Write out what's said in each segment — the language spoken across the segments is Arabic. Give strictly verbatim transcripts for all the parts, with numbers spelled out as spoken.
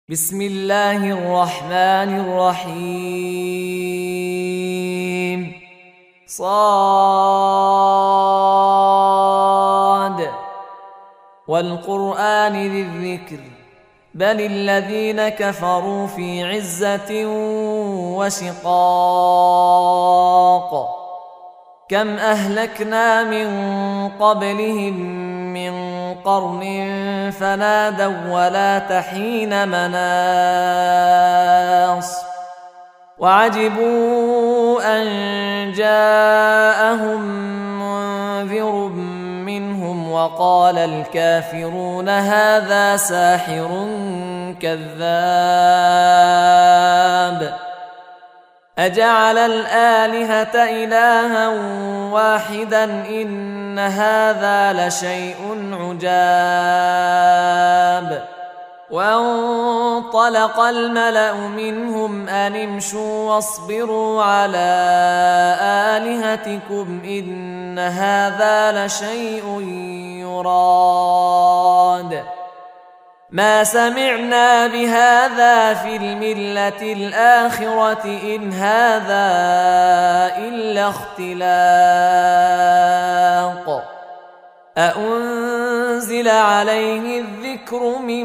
بسم الله الرحمن الرحيم صاد والقرآن ذي الذكر بل الذين كفروا في عزة وشقاق كم أهلكنا من قبلهم من قرن فنادوا ولا تحين مناص وعجبوا أن جاءهم منذر منهم وقال الكافرون هذا ساحر كذاب أجعل الآلهة إلها واحدا إن هذا لشيء عجاب وانطلق الملأ منهم أن امشوا واصبروا على آلهتكم إن هذا لشيء يراد ما سمعنا بهذا في الملة الآخرة إن هذا إلا اختلاق أأنزل عليه الذكر من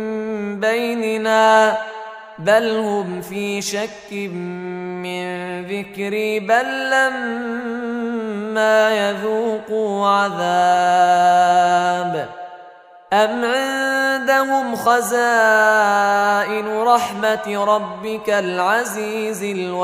بيننا بل هم في شك من ذكري بل لما يذوقوا عذاب أم عندهم خزائن رحمة ربك العزيز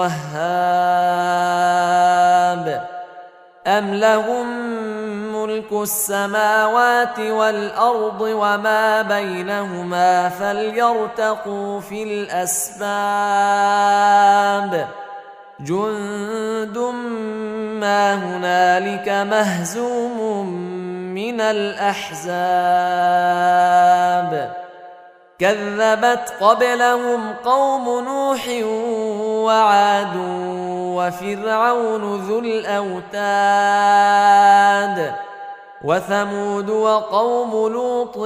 الوهاب أم لهم ملك السماوات والأرض وما بينهما فليرتقوا في الأسباب جند ما هنالك مهزوم من الأحزاب كذبت قبلهم قوم نوح وعاد وفرعون ذو الأوتاد وثمود وقوم لوط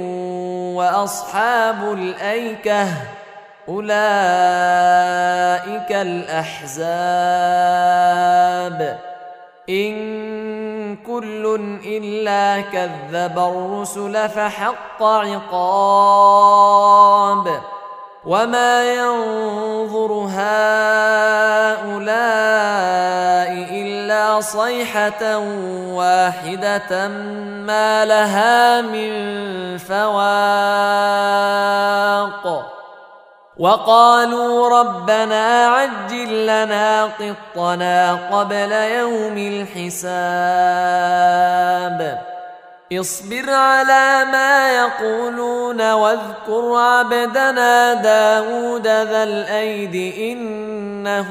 وأصحاب الأيكة أولئك الأحزاب إن كل إلا كذب الرسل فحق عقاب وما ينظر هؤلاء إلا صيحة واحدة ما لها من فواق وقالوا ربنا عجل لنا قطنا قبل يوم الحساب اصبر على ما يقولون واذكر عبدنا داود ذا الأيد إنه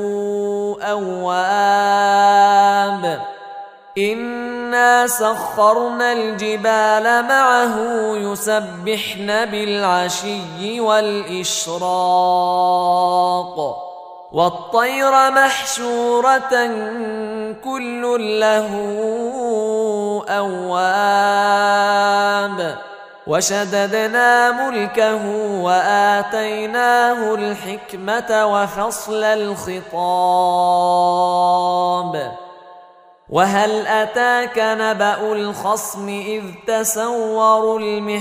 أواب إنا سخرنا الجبال معه يسبحن بالعشي والإشراق والطير محشورة كل له أواب وشددنا ملكه وآتيناه الحكمة وفصل الخطاب وهل أتاك نبأ الخصم إذ تسوروا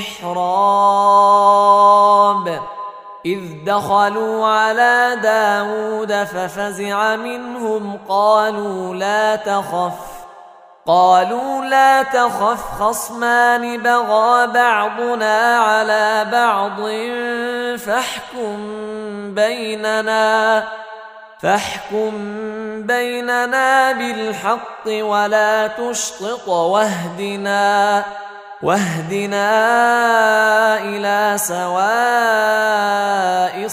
المحراب إذ دخلوا على داود ففزع منهم قالوا لا تخف قالوا لا تخف خصمان بغى بعضنا على بعض فاحكم بيننا فاحكم بيننا بالحق ولا تشطط واهدنا واهدنا إلى سواء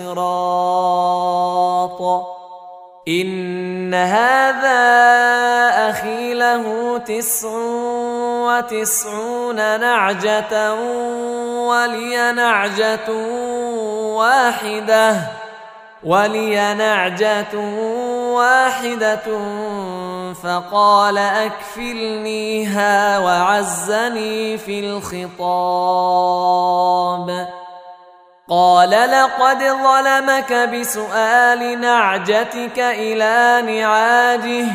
الصراط إن هذا أخي له تسع وتسعون نعجة ولي نعجة واحدة ولي نعجة واحدة فقال أكفلنيها وعزني في الخطاب قال لقد ظلمك بسؤال نعجتك إلى نعاجه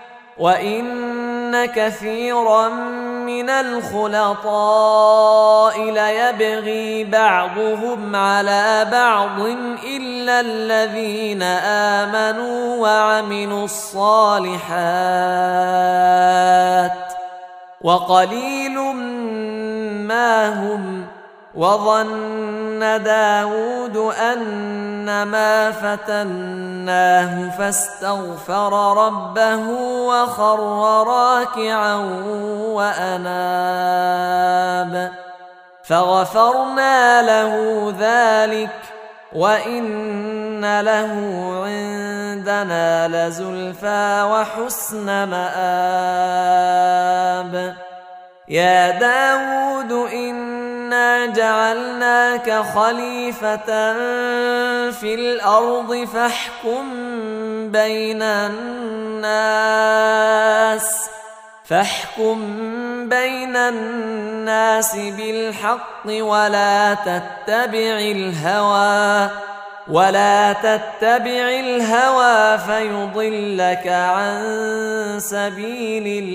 وإن كثيرا من الخلطاء ليبغي بعضهم على بعض إلا الذين آمنوا وعملوا الصالحات وقليل ما هم. وظن داود أنما فتناه فاستغفر ربه وخر راكعا وأناب فغفرنا له ذلك وإن له عندنا لزلفى وحسن مآب. يا داود إنا جعلناك خليفة في الأرض فاحكم بين الناس فاحكم بين الناس بالحق ولا تتبع الهوى ولا تتبع الهوى فيضلك عن سبيل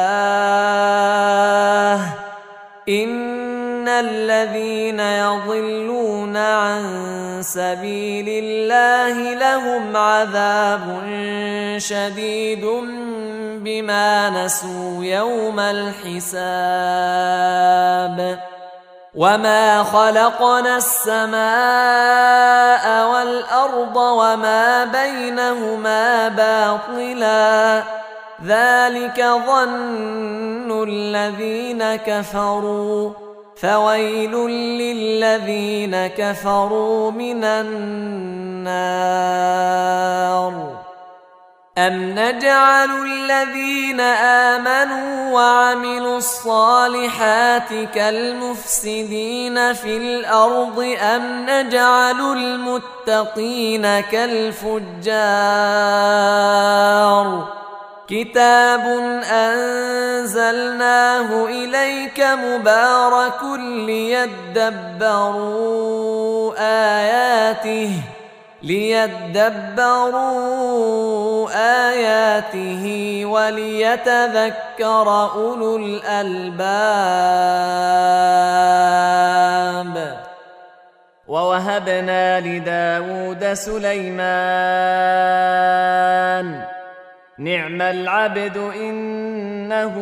الله. إن الذين يضلون عن سبيل الله لهم عذاب شديد بما نسوا يوم الحساب. وما خلقنا السماء والأرض وما بينهما باطلا ذلك ظن الذين كفروا فويل للذين كفروا من النار. أم نجعل الذين آمنوا وعملوا الصالحات كالمفسدين في الأرض أم نجعل المتقين كالفجار. كتاب أنزلناه إليك مبارك ليدبروا آياته ليدبروا آياته وليتذكر أولو الألباب. ووهبنا لداود سليمان نعم العبد إنه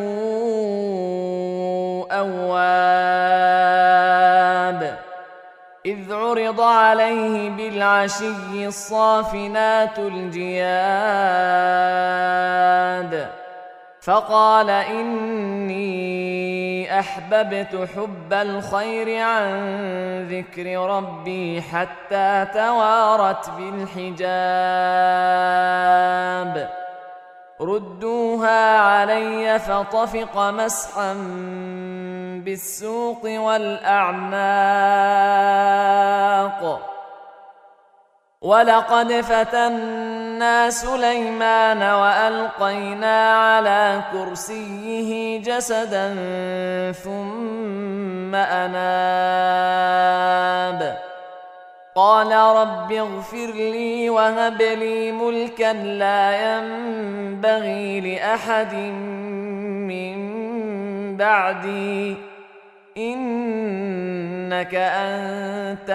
أواب. إذ عرض عليه بالعشي الصافنات الجياد فقال إني أحببت حب الخير عن ذكر ربي حتى توارت بالحجاب. ردوها علي فطفق مسحا بالسوق والأعناق. ولقد فتنا سليمان وألقينا على كرسيه جسدا ثم أناب. قال رب اغفر لي وهب لي ملكا لا ينبغي لأحد من بعدي إنك أنت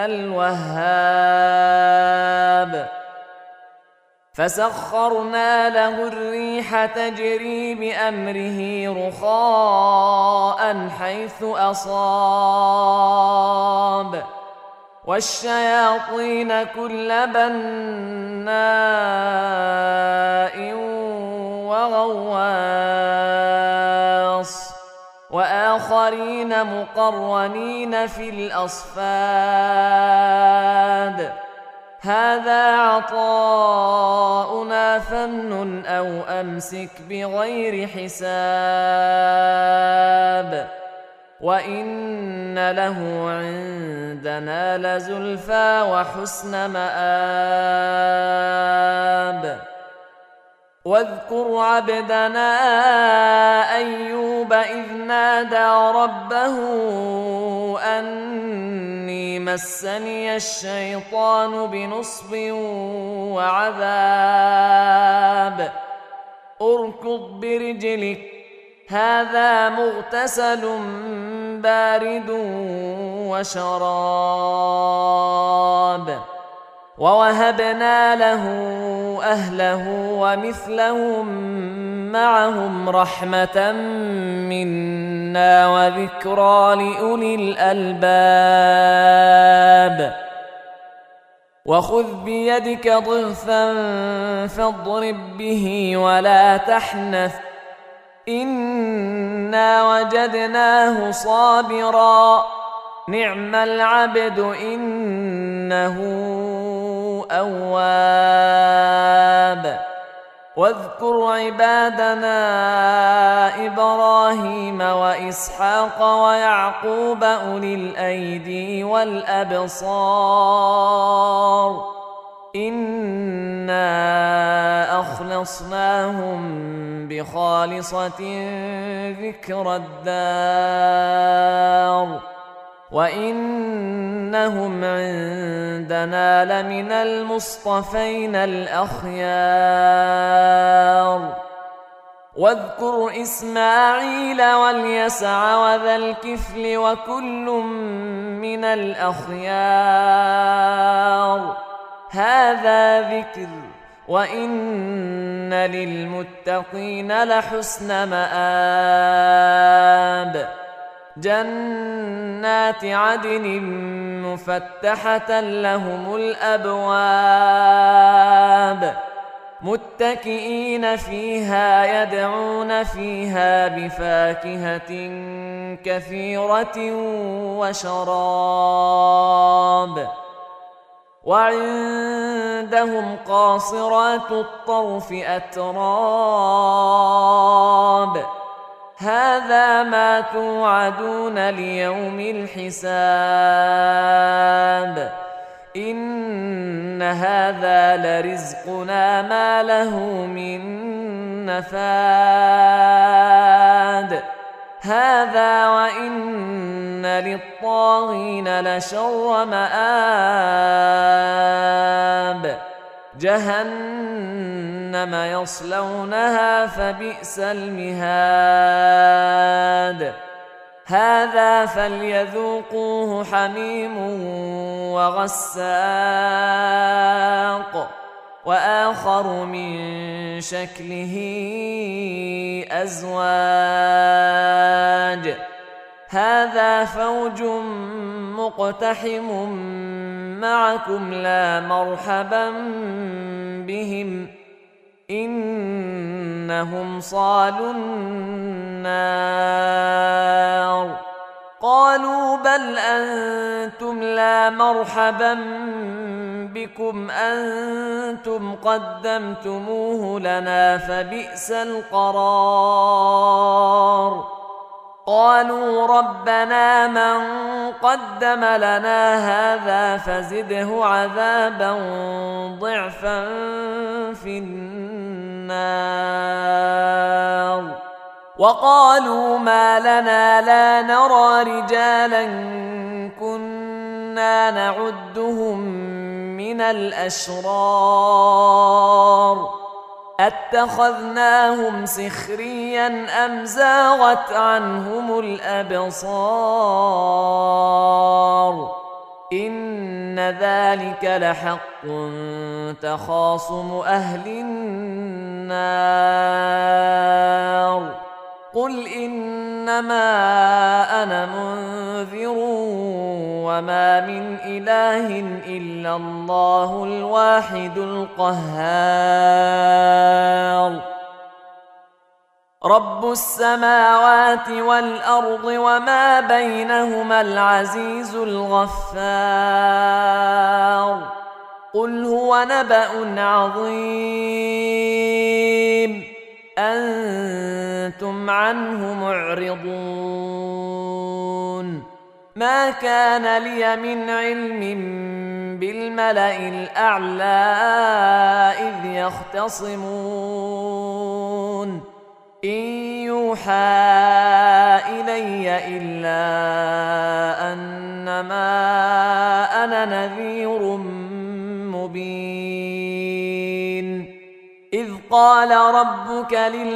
الوهاب. فسخرنا له الريح تجري بأمره رخاء حيث أصاب والشياطين كل بناء وغواص وآخرين مقرنين في الأصفاد. هذا عطاؤنا فامنن أو أمسك بغير حساب. وإن له عندنا لزلفى وحسن مآب. واذكر عبدنا أيوب إذ نادى ربه أني مسني الشيطان بنصب وعذاب اركض برجلك هذا مغتسل بارد وشراب ووهبنا له أهله ومثلهم معهم رحمة منا وذكرى لأولي الألباب وخذ بيدك ضغثا فاضرب به ولا تحنث إنا وجدناه صابرا نعم العبد إنه أواب واذكر عبادنا إبراهيم وإسحاق ويعقوب أولي الأيدي والأبصار إنا أخلصناهم بخالصة ذكر الدار وإنهم عندنا لمن المصطفين الأخيار واذكر إسماعيل واليسع وذا الكفل وكل من الأخيار هذا ذكر وإن للمتقين لحسن مآب جنات عدن مفتحة لهم الأبواب متكئين فيها يدعون فيها بفاكهة كثيرة وشراب وعندهم قاصرات الطرف أتراب هذا ما توعدون ليوم الحساب إن هذا لرزقنا ما له من نفاد هذا وإن للطاغين لشر مآب جهنم يصلونها فبئس المهاد هذا فليذوقوه حميم وغساق وآخر من شكله أزواج هذا فوج مقتحم معكم لا مرحبا بهم إنهم صالوا النار قالوا بل أنتم لا مرحبا بكم أنتم قدمتموه لنا فبئس القرار قالوا ربنا من قدم لنا هذا فزده عذابا ضعفا في النار وقالوا ما لنا لا نرى رجالا كنا نعدهم من الأشرار أتخذناهم سخريا أم زاغت عنهم الأبصار إن ذلك لحق تخاصم أهل النار قل إنما أنا منذر وما من إله إلا الله الواحد القهار رب السماوات والأرض وما بينهما العزيز الغفار قل هو نبأ عظيم أنتم عنه معرضون ما كان لي من علم بالملأ الأعلى إذ يختصمون إن يوحى إلي إلا أنما إنما أنا نذير مبين إذ قال ربك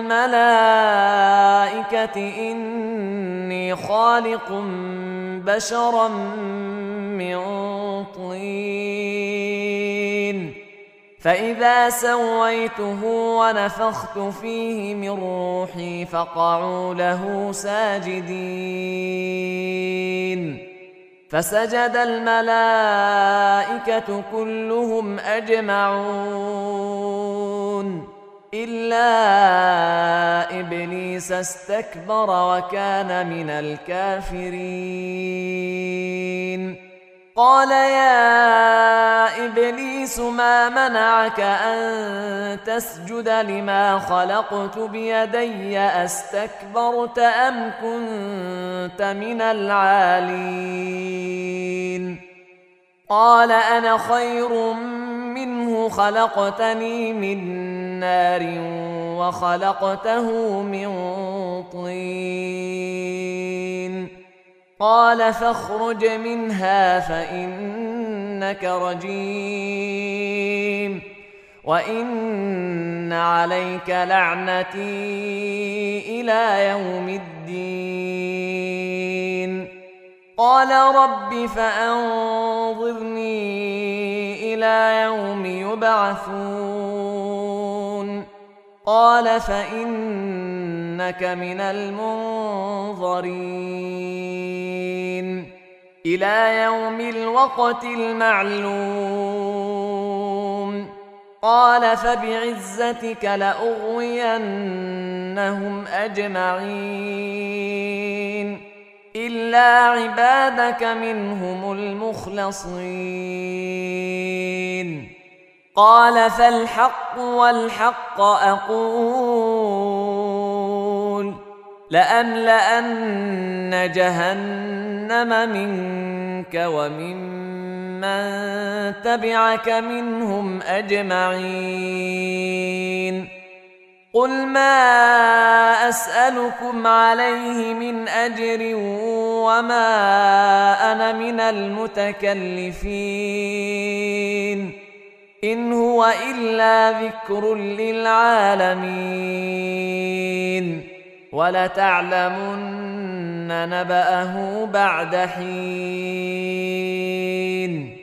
للملائكة إني خالق بشرا من طين فإذا سويته ونفخت فيه من روحي فقعوا له ساجدين فسجد الملائكة كلهم أجمعون إلا إبليس استكبر وكان من الكافرين قال يا إبليس ما منعك أن تسجد لما خلقت بيدي أستكبرت أم كنت من العالين قال أنا خير منه خلقتني من نار وخلقته من طين قال فاخرج منها فإنك رجيم وإن عليك لعنتي إلى يوم الدين قال رب فأنظرني إلى يوم يبعثون قال فإنك من المنظرين إلى يوم الوقت المعلوم قال فبعزتك لأغوينهم أجمعين إلا عبادك منهم المخلصين قال فالحق والحق أقول لأملأن جهنم منك وممن تبعك منهم أجمعين قل ما أسألكم عليه من أجر وما أنا من المتكلفين إن هو إلا ذكر للعالمين ولتعلمن نبأه بعد حين